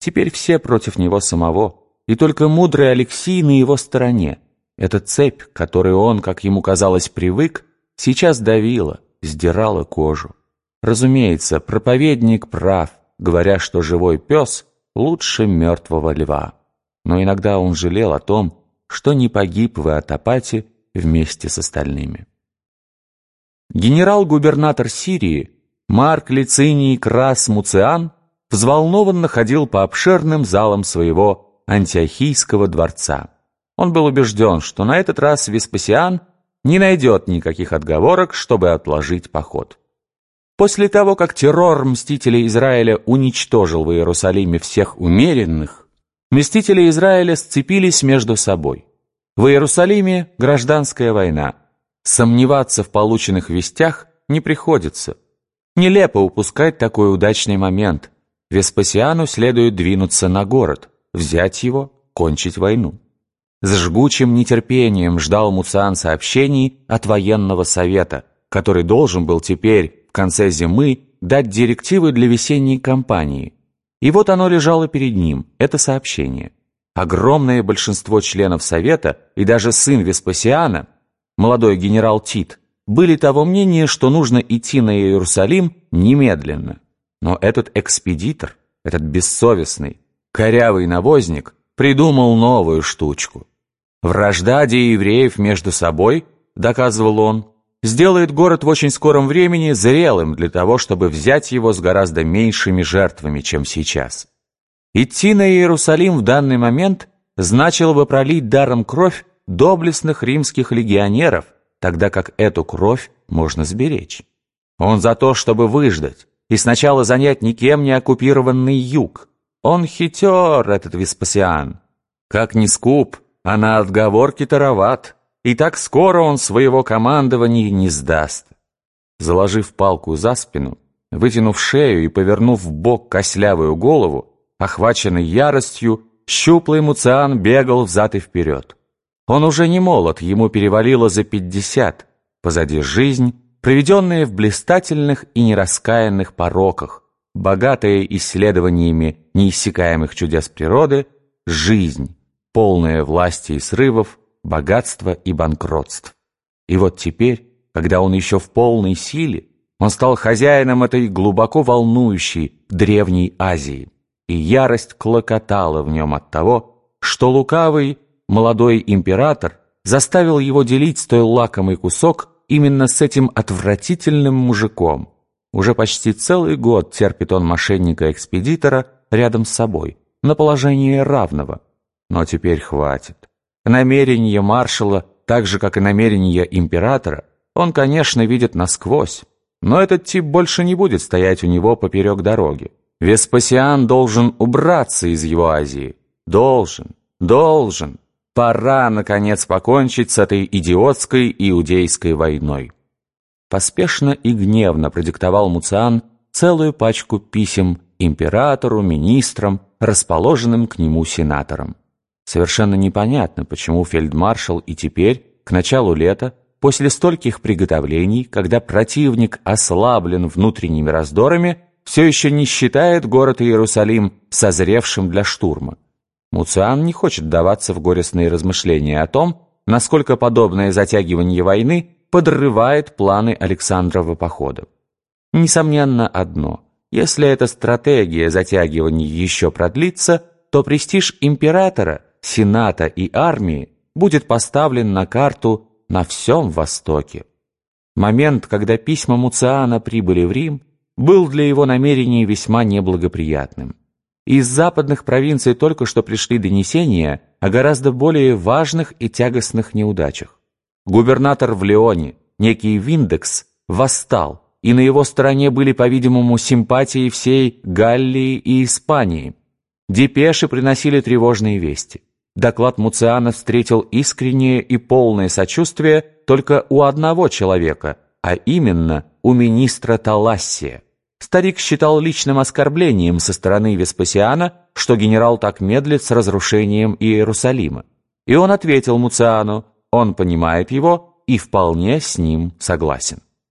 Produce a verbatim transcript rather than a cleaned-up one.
Теперь все против него самого, и только мудрый Алексий на его стороне. Эта цепь, к которой он, как ему казалось, привык, сейчас давила, сдирала кожу. Разумеется, проповедник прав, говоря, что живой пес лучше мертвого льва. Но иногда он жалел о том, что не погиб в Иотопате вместе с остальными. Генерал-губернатор Сирии Марк Лициний Крас Муциан взволнованно ходил по обширным залам своего антиохийского дворца. Он был убежден, что на этот раз Веспасиан не найдет никаких отговорок, чтобы отложить поход. После того, как террор мстителей Израиля уничтожил в Иерусалиме всех умеренных, мстители Израиля сцепились между собой. В Иерусалиме гражданская война. Сомневаться в полученных вестях не приходится. Нелепо упускать такой удачный момент. Веспасиану следует двинуться на город, взять его, кончить войну. С жгучим нетерпением ждал Муциан сообщений от военного совета, который должен был теперь, в конце зимы, дать директивы для весенней кампании. И вот оно лежало перед ним, это сообщение. Огромное большинство членов совета и даже сын Веспасиана, молодой генерал Тит, были того мнения, что нужно идти на Иерусалим немедленно. Но этот экспедитор, этот бессовестный, корявый навозник придумал новую штучку. Вражда евреев между собой, доказывал он, сделает город в очень скором времени зрелым для того, чтобы взять его с гораздо меньшими жертвами, чем сейчас. Идти на Иерусалим в данный момент значило бы пролить даром кровь доблестных римских легионеров, тогда как эту кровь можно сберечь. Он за то, чтобы выждать и сначала занять никем не оккупированный юг. Он хитер, этот Веспасиан. Как ни скуп, а на отговорки тароват, и так скоро он своего командования не сдаст. Заложив палку за спину, вытянув шею и повернув в бок костлявую голову, охваченный яростью, щуплый Муциан бегал взад и вперед. Он уже не молод, ему перевалило за пятьдесят. Позади жизнь, проведенная в блистательных и нераскаянных пороках, богатая исследованиями неиссякаемых чудес природы, жизнь, полная власти и срывов, богатства и банкротств. И вот теперь, когда он еще в полной силе, он стал хозяином этой глубоко волнующей древней Азии, и ярость клокотала в нем от того, что лукавый молодой император заставил его делить столь лакомый кусок именно с этим отвратительным мужиком. Уже почти целый год терпит он мошенника-экспедитора рядом с собой, на положении равного. Но теперь хватит. Намерения маршала, так же, как и намерения императора, он, конечно, видит насквозь. Но этот тип больше не будет стоять у него поперек дороги. Веспасиан должен убраться из его Азии. Должен, должен. Пора, наконец, покончить с этой идиотской иудейской войной. Поспешно и гневно продиктовал Муциан целую пачку писем императору, министрам, расположенным к нему сенаторам. Совершенно непонятно, почему фельдмаршал и теперь, к началу лета, после стольких приготовлений, когда противник ослаблен внутренними раздорами, все еще не считает город Иерусалим созревшим для штурма. Муциан не хочет вдаваться в горестные размышления о том, насколько подобное затягивание войны подрывает планы Александрова похода. Несомненно одно: если эта стратегия затягивания еще продлится, то престиж императора, сената и армии будет поставлен на карту на всем Востоке. Момент, когда письма Муциана прибыли в Рим, был для его намерений весьма неблагоприятным. Из западных провинций только что пришли донесения о гораздо более важных и тягостных неудачах. Губернатор в Леоне, некий Виндекс, восстал, и на его стороне были, по-видимому, симпатии всей Галлии и Испании. Депеши приносили тревожные вести. Доклад Муциана встретил искреннее и полное сочувствие только у одного человека, а именно у министра Талассия. Старик считал личным оскорблением со стороны Веспасиана, что генерал так медлит с разрушением Иерусалима. И он ответил Муциану, он понимает его и вполне с ним согласен.